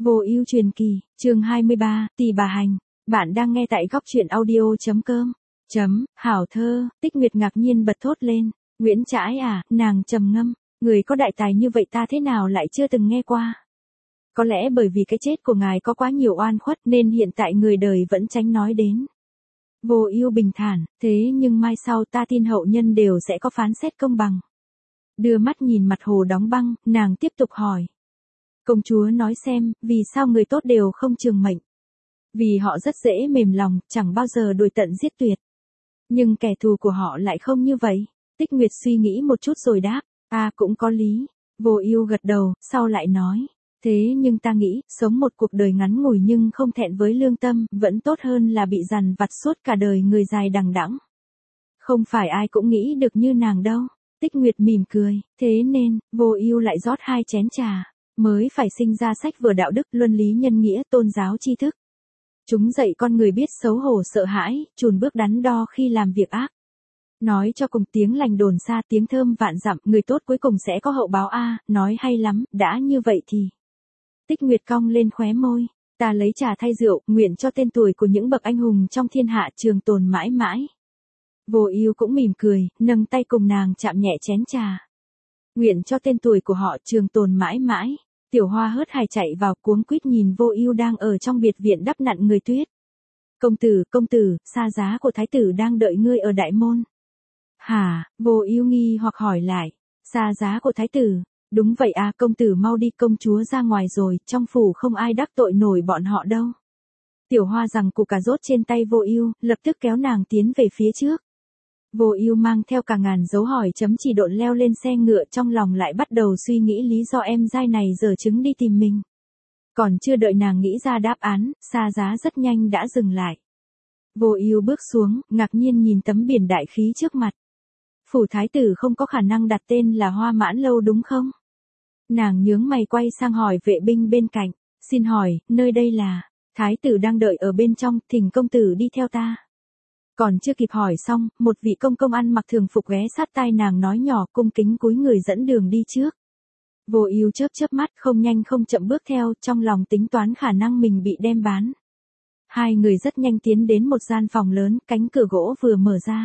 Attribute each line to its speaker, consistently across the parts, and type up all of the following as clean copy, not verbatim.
Speaker 1: Vô ưu truyền kỳ, chương 23, Tỳ bà hành. Bạn đang nghe tại góc truyện audio.com. Hảo thơ, Tích Nguyệt ngạc nhiên bật thốt lên. Nguyễn Trãi à, nàng trầm ngâm. Người có đại tài như vậy ta thế nào lại chưa từng nghe qua. Có lẽ bởi vì cái chết của ngài có quá nhiều oan khuất nên hiện tại người đời vẫn tránh nói đến. Vô ưu bình thản, thế nhưng mai sau ta tin hậu nhân đều sẽ có phán xét công bằng. Đưa mắt nhìn mặt hồ đóng băng, nàng tiếp tục hỏi. Công chúa nói xem, vì sao người tốt đều không trường mệnh? Vì họ rất dễ mềm lòng, chẳng bao giờ đuổi tận giết tuyệt. Nhưng kẻ thù của họ lại không như vậy. Tích Nguyệt suy nghĩ một chút rồi đáp, cũng có lý. Vô ưu gật đầu, sau lại nói. Thế nhưng ta nghĩ, sống một cuộc đời ngắn ngủi nhưng không thẹn với lương tâm, vẫn tốt hơn là bị dằn vặt suốt cả đời người dài đằng đẵng. Không phải ai cũng nghĩ được như nàng đâu. Tích Nguyệt mỉm cười, thế nên, Vô ưu lại rót 2 chén trà. Mới phải sinh ra sách vở đạo đức, luân lý nhân nghĩa, tôn giáo tri thức. Chúng dạy con người biết xấu hổ sợ hãi, chùn bước đắn đo khi làm việc ác. Nói cho cùng tiếng lành đồn xa tiếng thơm vạn dặm, người tốt cuối cùng sẽ có hậu báo nói hay lắm, đã như vậy thì. Tích Nguyệt cong lên khóe môi, ta lấy trà thay rượu, nguyện cho tên tuổi của những bậc anh hùng trong thiên hạ trường tồn mãi mãi. Vô ưu cũng mỉm cười, nâng tay cùng nàng chạm nhẹ chén trà. Nguyện cho tên tuổi của họ trường tồn mãi mãi. Tiểu Hoa hớt hải chạy vào cuống quýt nhìn Vô ưu đang ở trong biệt viện đắp nặn người tuyết. Công tử, xa giá của thái tử đang đợi ngươi ở đại môn. Hả? Vô ưu nghi hoặc hỏi lại. Xa giá của thái tử? Đúng vậy công tử mau đi, công chúa ra ngoài rồi, trong phủ không ai đắc tội nổi bọn họ đâu. Tiểu Hoa rằng cụ cà rốt trên tay Vô ưu, lập tức kéo nàng tiến về phía trước. Vô ưu mang theo cả ngàn dấu hỏi chấm chỉ độn leo lên xe ngựa, trong lòng lại bắt đầu suy nghĩ lý do em giai này giở trứng đi tìm mình. Còn chưa đợi nàng nghĩ ra đáp án, xa giá rất nhanh đã dừng lại. Vô ưu bước xuống, ngạc nhiên nhìn tấm biển đại khí trước mặt. Phủ thái tử không có khả năng đặt tên là Hoa Mãn Lâu đúng không? Nàng nhướng mày quay sang hỏi vệ binh bên cạnh, xin hỏi, nơi đây là, thái tử đang đợi ở bên trong, thỉnh công tử đi theo ta. Còn chưa kịp hỏi xong, một vị công ăn mặc thường phục ghé sát tai nàng nói nhỏ, cung kính cúi người dẫn đường đi trước. Vô ưu chớp mắt không nhanh không chậm bước theo, trong lòng tính toán khả năng mình bị đem bán. Hai người rất nhanh tiến đến một gian phòng lớn, cánh cửa gỗ vừa mở ra.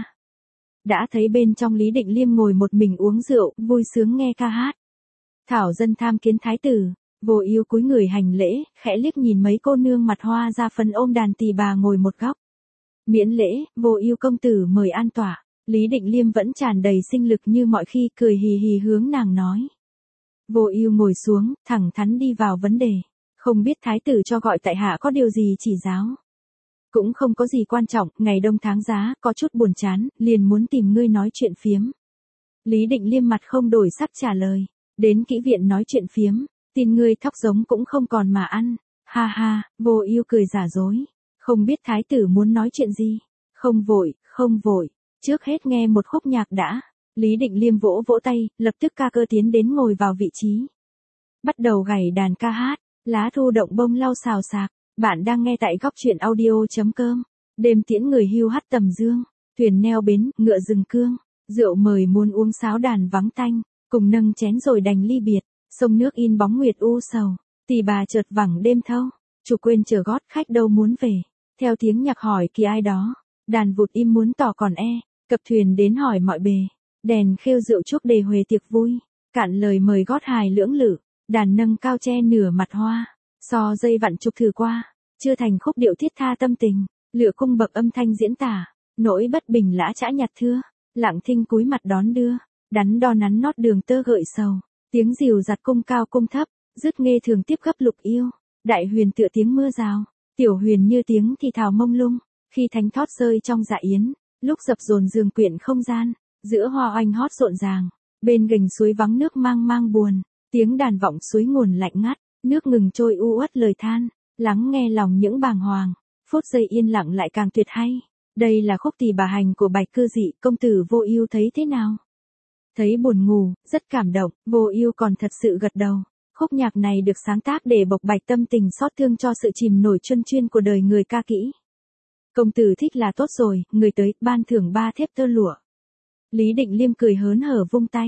Speaker 1: Đã thấy bên trong Lý Định Liêm ngồi một mình uống rượu, vui sướng nghe ca hát. Thảo dân tham kiến thái tử. Vô ưu cúi người hành lễ, khẽ liếc nhìn mấy cô nương mặt hoa da phấn ôm đàn tỳ bà ngồi một góc. Miễn lễ, Vô ưu công tử mời an tọa. Lý Định Liêm vẫn tràn đầy sinh lực như mọi khi, cười hì hì hướng nàng nói. Vô ưu ngồi xuống, thẳng thắn đi vào vấn đề. Không biết thái tử cho gọi tại hạ có điều gì chỉ giáo. Cũng không có gì quan trọng, ngày đông tháng giá, có chút buồn chán, liền muốn tìm ngươi nói chuyện phiếm. Lý Định Liêm mặt không đổi sắc trả lời. Đến kỹ viện nói chuyện phiếm, tin ngươi thóc giống cũng không còn mà ăn. Ha ha, Vô ưu cười giả dối. Không biết thái tử muốn nói chuyện gì. Không vội. Trước hết nghe một khúc nhạc đã. Lý Định Liêm vỗ vỗ tay, lập tức ca cơ tiến đến ngồi vào vị trí. Bắt đầu gảy đàn ca hát, lá thu động bông lau xào xạc. Bạn đang nghe tại góc truyện audio.com. Đêm tiễn người hưu hắt tầm dương. Thuyền neo bến, ngựa rừng cương. Rượu mời muốn uống sáo đàn vắng tanh. Cùng nâng chén rồi đành ly biệt. Sông nước in bóng nguyệt u sầu. Tỳ bà chợt vẳng đêm thâu. Chủ quên chờ gót khách đâu muốn về. Theo tiếng nhạc hỏi kỳ ai đó. Đàn vụt im muốn tỏ còn cập thuyền đến hỏi mọi bề. Đèn khêu rượu chúc đề huề tiệc vui. Cạn lời mời gót hài lưỡng lự. Đàn nâng cao che nửa mặt hoa. So dây vặn trục thử qua. Chưa thành khúc điệu thiết tha tâm tình. Lựa cung bậc âm thanh diễn tả. Nỗi bất bình lã chã nhặt thưa. Lặng thinh cúi mặt đón đưa. Đắn đo nắn nót đường tơ gợi sầu. Tiếng rìu giặt cung cao cung thấp. Dứt nghe thường tiếp gấp lục yêu. Đại huyền tựa tiếng mưa rào. Tiểu huyền như tiếng thì thào mông lung. Khi thánh thót rơi trong dạ yến. Lúc dập dồn giường quyện không gian. Giữa hoa oanh hót rộn ràng. Bên gành suối vắng nước mang buồn. Tiếng đàn vọng suối nguồn lạnh ngắt. Nước ngừng trôi u uất lời than. Lắng nghe lòng những bàng hoàng. Phút giây yên lặng lại càng tuyệt hay. Đây là khúc Tỳ bà hành của Bạch Cư Dị. Công tử Vô ưu thấy thế nào? Thấy buồn ngủ, rất cảm động. Vô ưu còn thật sự gật đầu. Khúc nhạc này được sáng tác để bộc bạch tâm tình xót thương cho sự chìm nổi chuân chuyên của đời người ca kỹ. Công tử thích là tốt rồi, người tới, ban thưởng 3 thép tơ lụa. Lý Định Liêm cười hớn hở vung tay.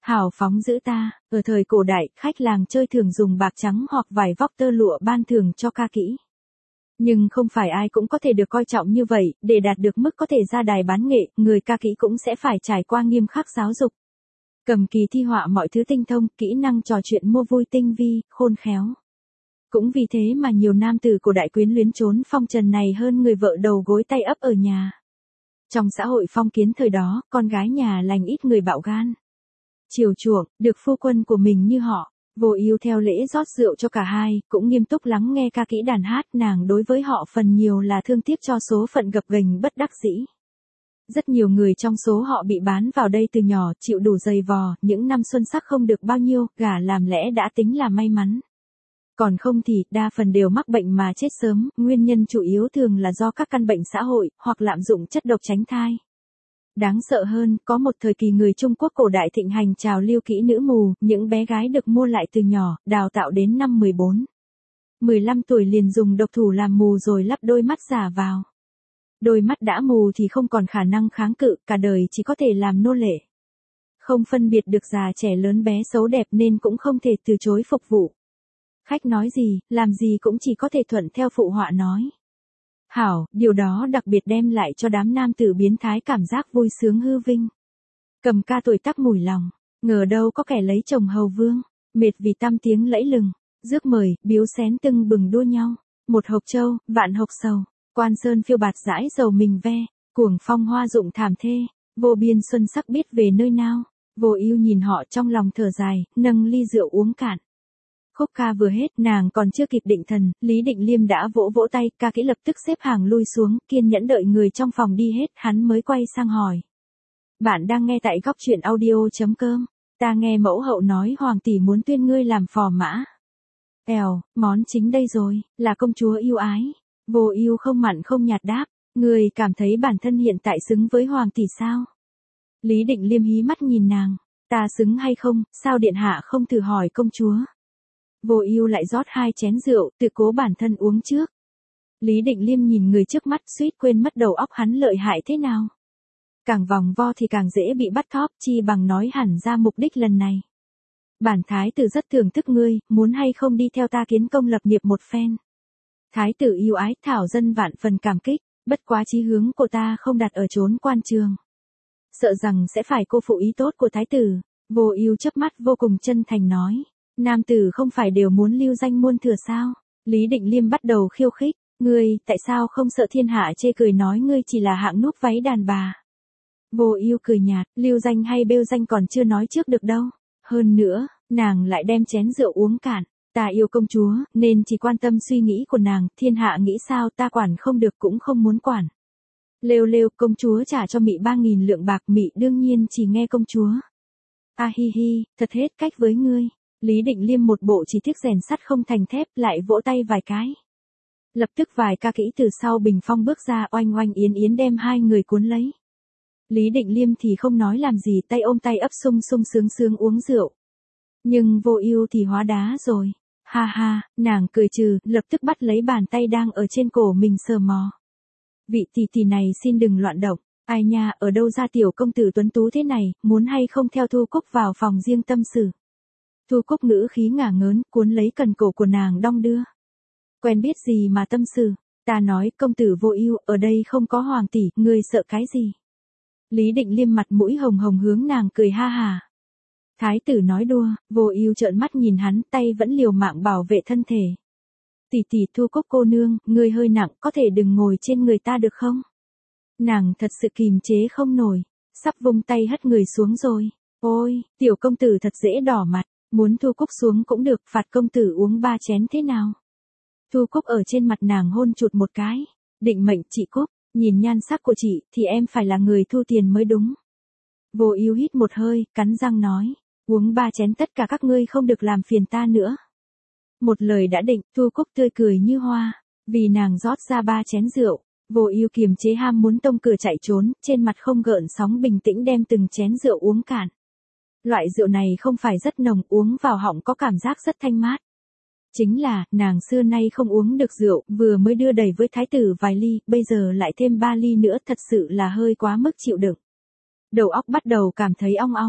Speaker 1: Hào phóng giữ ta, ở thời cổ đại, khách làng chơi thường dùng bạc trắng hoặc vải vóc tơ lụa ban thưởng cho ca kỹ. Nhưng không phải ai cũng có thể được coi trọng như vậy, để đạt được mức có thể ra đài bán nghệ, người ca kỹ cũng sẽ phải trải qua nghiêm khắc giáo dục. Cầm kỳ thi họa mọi thứ tinh thông, kỹ năng trò chuyện mua vui tinh vi, khôn khéo. Cũng vì thế mà nhiều nam tử cổ đại quyến luyến trốn phong trần này hơn người vợ đầu gối tay ấp ở nhà. Trong xã hội phong kiến thời đó, con gái nhà lành ít người bạo gan. Chiều chuộng, được phu quân của mình như họ. Vô Ưu theo lễ rót rượu cho cả hai, cũng nghiêm túc lắng nghe ca kỹ đàn hát, nàng đối với họ phần nhiều là thương tiếc cho số phận gập ghềnh bất đắc dĩ. Rất nhiều người trong số họ bị bán vào đây từ nhỏ, chịu đủ dày vò, những năm xuân sắc không được bao nhiêu, gả làm lẽ đã tính là may mắn. Còn không thì, đa phần đều mắc bệnh mà chết sớm, nguyên nhân chủ yếu thường là do các căn bệnh xã hội, hoặc lạm dụng chất độc tránh thai. Đáng sợ hơn, có một thời kỳ người Trung Quốc cổ đại thịnh hành trào lưu kỹ nữ mù, những bé gái được mua lại từ nhỏ, đào tạo đến năm 14. 15 tuổi liền dùng độc thủ làm mù rồi lắp đôi mắt giả vào. Đôi mắt đã mù thì không còn khả năng kháng cự, cả đời chỉ có thể làm nô lệ. Không phân biệt được già trẻ lớn bé xấu đẹp nên cũng không thể từ chối phục vụ. Khách nói gì, làm gì cũng chỉ có thể thuận theo phụ họa nói. Hảo, điều đó đặc biệt đem lại cho đám nam tử biến thái cảm giác vui sướng hư vinh. Cầm ca tuổi tác mủi lòng, ngờ đâu có kẻ lấy chồng hầu vương, mệt vì tăm tiếng lẫy lừng, rước mời, biếu xén tưng bừng đua nhau, một hộc châu, vạn hộc sầu, quan sơn phiêu bạt dãi dầu mình ve, cuồng phong hoa dụng thảm thê, vô biên xuân sắc biết về nơi nào. Vô Ưu nhìn họ trong lòng thở dài, nâng ly rượu uống cạn. Khúc ca vừa hết, nàng còn chưa kịp định thần, Lý Định Liêm đã vỗ vỗ tay, ca kỹ lập tức xếp hàng lui xuống, kiên nhẫn đợi người trong phòng đi hết, hắn mới quay sang hỏi. Bạn đang nghe tại Góc Truyện Audio.com, ta nghe mẫu hậu nói hoàng tỷ muốn tuyên ngươi làm phò mã. Món chính đây rồi, là công chúa yêu ái. Vô Ưu không mặn không nhạt đáp, ngươi cảm thấy bản thân hiện tại xứng với hoàng tỷ sao? Lý Định Liêm hí mắt nhìn nàng, ta xứng hay không, sao điện hạ không thử hỏi công chúa? Vô Ưu lại rót 2 chén rượu, tự cố bản thân uống trước. Lý Định Liêm nhìn người trước mắt suýt quên mất đầu óc hắn lợi hại thế nào. Càng vòng vo thì càng dễ bị bắt thóp, chi bằng nói hẳn ra mục đích lần này. Bản thái tử rất thưởng thức ngươi, muốn hay không đi theo ta kiến công lập nghiệp một phen. Thái tử yêu ái, thảo dân vạn phần cảm kích, bất quá chí hướng của ta không đặt ở chốn quan trường. Sợ rằng sẽ phải cô phụ ý tốt của thái tử. Vô Ưu chớp mắt vô cùng chân thành nói. Nam tử không phải đều muốn lưu danh muôn thừa sao? Lý Định Liêm bắt đầu khiêu khích, ngươi, tại sao không sợ thiên hạ chê cười nói ngươi chỉ là hạng núp váy đàn bà? Vô Ưu cười nhạt, lưu danh hay bêu danh còn chưa nói trước được đâu. Hơn nữa, nàng lại đem chén rượu uống cạn, ta yêu công chúa, nên chỉ quan tâm suy nghĩ của nàng, thiên hạ nghĩ sao ta quản không được cũng không muốn quản. Lêu, công chúa trả cho mị 3.000 lượng bạc, mị đương nhiên chỉ nghe công chúa. Hi hi, thật hết cách với ngươi. Lý Định Liêm một bộ chỉ tiếc rèn sắt không thành thép, lại vỗ tay vài cái. Lập tức vài ca kỹ từ sau bình phong bước ra, oanh oanh yến yến đem hai người cuốn lấy. Lý Định Liêm thì không nói làm gì, tay ôm tay ấp sung sung sướng sướng uống rượu. Nhưng Vô Ưu thì hóa đá rồi. Ha ha, nàng cười trừ, lập tức bắt lấy bàn tay đang ở trên cổ mình sờ mò. Vị tỷ tỷ này xin đừng loạn động. Ai nha, ở đâu ra tiểu công tử tuấn tú thế này, muốn hay không theo Thu Cúc vào phòng riêng tâm sự. Thu Cúc ngữ khí ngả ngớn, cuốn lấy cần cổ của nàng đong đưa. Quen biết gì mà tâm sự, ta nói công tử Vô Ưu, ở đây không có hoàng tỷ, ngươi sợ cái gì? Lý Định Liêm mặt mũi hồng hồng hướng nàng cười ha hà. Thái tử nói đùa, Vô Ưu trợn mắt nhìn hắn, tay vẫn liều mạng bảo vệ thân thể. Tỷ tỷ Thu Cúc cô nương, ngươi hơi nặng, có thể đừng ngồi trên người ta được không? Nàng thật sự kìm chế không nổi, sắp vung tay hất người xuống rồi. Ôi, tiểu công tử thật dễ đỏ mặt, muốn Thu Cúc xuống cũng được, phạt công tử uống 3 chén thế nào? Thu Cúc ở trên mặt nàng hôn chụt một cái. Định mệnh chị Cúc, nhìn nhan sắc của chị thì em phải là người thu tiền mới đúng. Vô Ưu hít một hơi, cắn răng nói, uống 3 chén tất cả các ngươi không được làm phiền ta nữa. Một lời đã định, Thu Cúc tươi cười như hoa, vì nàng rót ra 3 chén rượu. Vô Ưu kiềm chế ham muốn tông cửa chạy trốn, trên mặt không gợn sóng bình tĩnh đem từng chén rượu uống cạn. Loại rượu này không phải rất nồng, uống vào họng có cảm giác rất thanh mát. Chính là, nàng xưa nay không uống được rượu, vừa mới đưa đầy với thái tử vài ly, bây giờ lại thêm 3 ly nữa, thật sự là hơi quá mức chịu đựng. Đầu óc bắt đầu cảm thấy ong ong,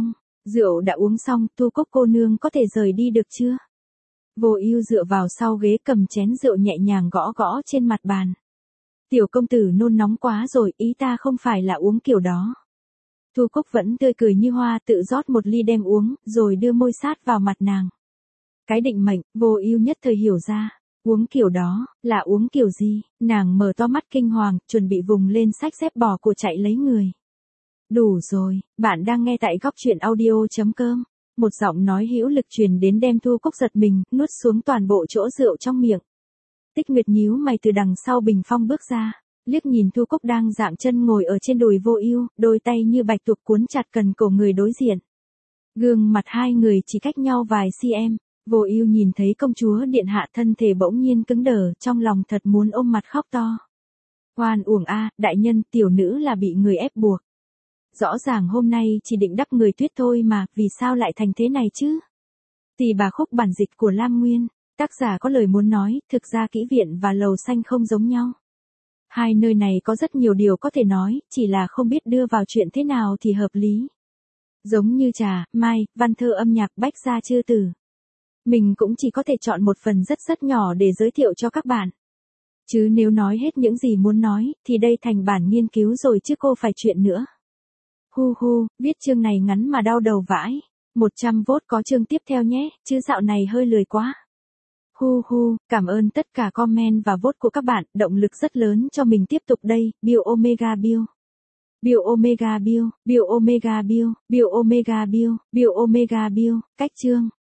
Speaker 1: Rượu đã uống xong, Thu Cúc cô nương có thể rời đi được chưa? Vô Ưu dựa vào sau ghế cầm chén rượu nhẹ nhàng gõ gõ trên mặt bàn. Tiểu công tử nôn nóng quá rồi, ý ta không phải là uống kiểu đó. Thu Cúc vẫn tươi cười như hoa tự rót một ly đem uống, rồi đưa môi sát vào mặt nàng. Cái định mệnh, Vô Ưu nhất thời hiểu ra. Uống kiểu đó, là uống kiểu gì? Nàng mở to mắt kinh hoàng, chuẩn bị vùng lên xách dép bỏ của chạy lấy người. Đủ rồi, bạn đang nghe tại góc truyện audio.com. Một giọng nói hữu lực truyền đến đem Thu Cúc giật mình, nuốt xuống toàn bộ chỗ rượu trong miệng. Tích Nguyệt nhíu mày từ đằng sau bình phong bước ra, liếc nhìn Thu Cúc đang dạm chân ngồi ở trên đùi Vô Ưu, đôi tay như bạch tuộc cuốn chặt cần cổ người đối diện. Gương mặt hai người chỉ cách nhau vài cm. Vô Ưu nhìn thấy công chúa điện hạ thân thể bỗng nhiên cứng đờ, trong lòng thật muốn ôm mặt khóc to. Oan uổng a, đại nhân, tiểu nữ là bị người ép buộc. Rõ ràng hôm nay chỉ định đắp người tuyết thôi mà, vì sao lại thành thế này chứ? Tỳ bà khúc bản dịch của Lam Nguyên, tác giả có lời muốn nói, thực ra Kỹ Viện và Lầu Xanh không giống nhau. Hai nơi này có rất nhiều điều có thể nói, chỉ là không biết đưa vào chuyện thế nào thì hợp lý. Giống như Trà, Mai, văn thơ âm nhạc Bách Gia Chư Tử. Mình cũng chỉ có thể chọn một phần rất rất nhỏ để giới thiệu cho các bạn. Chứ nếu nói hết những gì muốn nói, thì đây thành bản nghiên cứu rồi chứ cô phải chuyện nữa. Hu hu, viết chương này ngắn mà đau đầu vãi. 100 vote có chương tiếp theo nhé, chứ dạo này hơi lười quá. Hu hu, cảm ơn tất cả comment và vote của các bạn, động lực rất lớn cho mình tiếp tục đây, Bill Omega Bill. Bill Omega Bill, Bill Omega Bill, Bill Omega Bill, Bill Omega Bill, cách chương.